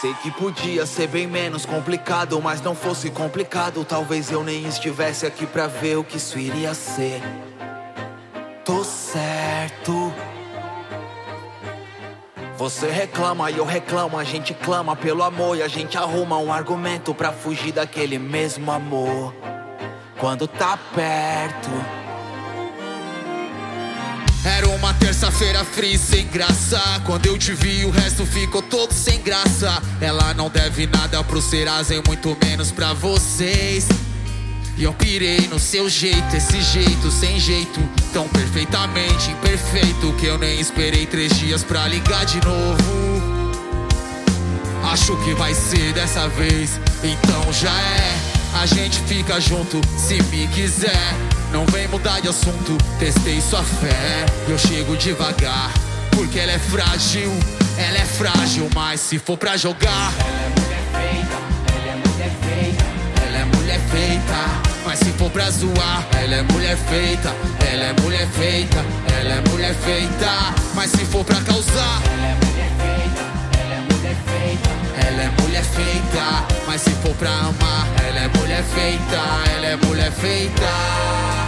Sei que podia ser bem menos complicado, mas não fosse complicado, talvez eu nem estivesse aqui pra ver o que isso iria ser. Tô certo. Você reclama e eu reclamo, a gente clama pelo amor e a gente arruma um argumento pra fugir daquele mesmo amor quando tá perto. Era uma terça-feira fria e sem graça. Quando eu te vi o resto ficou todo sem graça. Ela não deve nada pro Serasa e muito menos pra vocês. E eu pirei no seu jeito, esse jeito sem jeito, tão perfeitamente imperfeito que eu nem esperei 3 dias pra ligar de novo. Acho que vai ser dessa vez, então já é. A gente fica junto se me quiser. Não vem mudar de assunto, testei sua fé. Eu chego devagar, porque ela é frágil. Ela é frágil, mas se for pra jogar, ela é mulher feita, ela é mulher feita, ela é mulher feita. Mas se for pra zoar, ela é mulher feita, ela é mulher feita, ela é mulher feita. Mas se for pra causar, ela é mulher feita, ela é mulher feita, ela é mulher feita. Mas se for pra amar, ela é mulher feita, ela é mulher feita.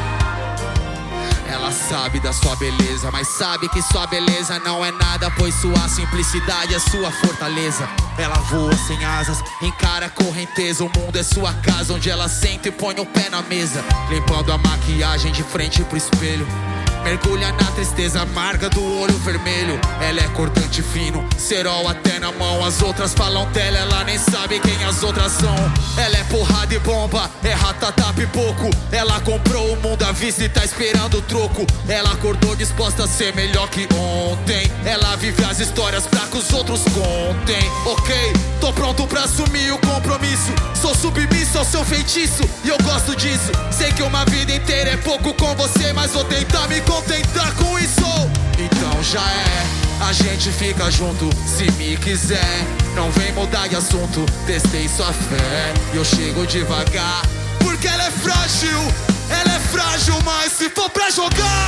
Ela sabe da sua beleza, mas sabe que sua beleza não é nada, pois sua simplicidade é sua fortaleza. Ela voa sem asas, encara a correnteza. O mundo é sua casa, onde ela senta e põe o pé na mesa. Limpando a maquiagem de frente pro espelho, mergulha na tristeza amarga do olho vermelho. Ela é cortante fino, cerol até na mão. As outras falam dela, ela nem sabe quem as outras são. Ela é porrada e bomba, é ratata pipoco. Ela comprou o mundo à vista e tá esperando o troco. Ela acordou disposta a ser melhor que ontem. Ela vive as histórias pra que os outros contem. Ok, tô pronto pra assumir o compromisso. Sou submisso ao seu feitiço e eu gosto disso. Sei que uma vida inteira é pouco com você, mas vou tentar me contentar com isso. Então já é, a gente fica junto se me quiser. Não vem mudar de assunto, testei sua fé. Eu chego devagar, porque ela é frágil. Ela é frágil, mas se for pra jogar,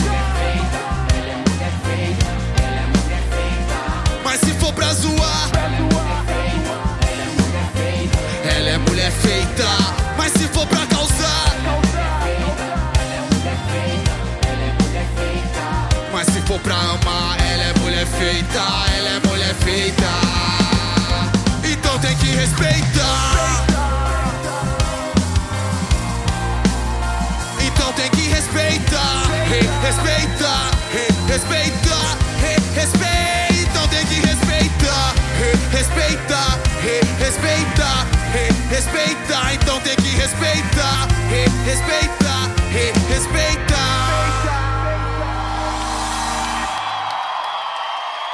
ela é mulher feita, ela é mulher feita. Mas se for pra zoar, ela é mulher feita. Mas se for pra causar, mas se for pra amar, ela é mulher feita, ela é mulher feita. Então tem que respeitar. Então tem que respeitar. Respeita, respeita, respeita. Então tem que respeitar. Respeita, respeita, respeita. Então tem que respeitar. Respeita, respeita.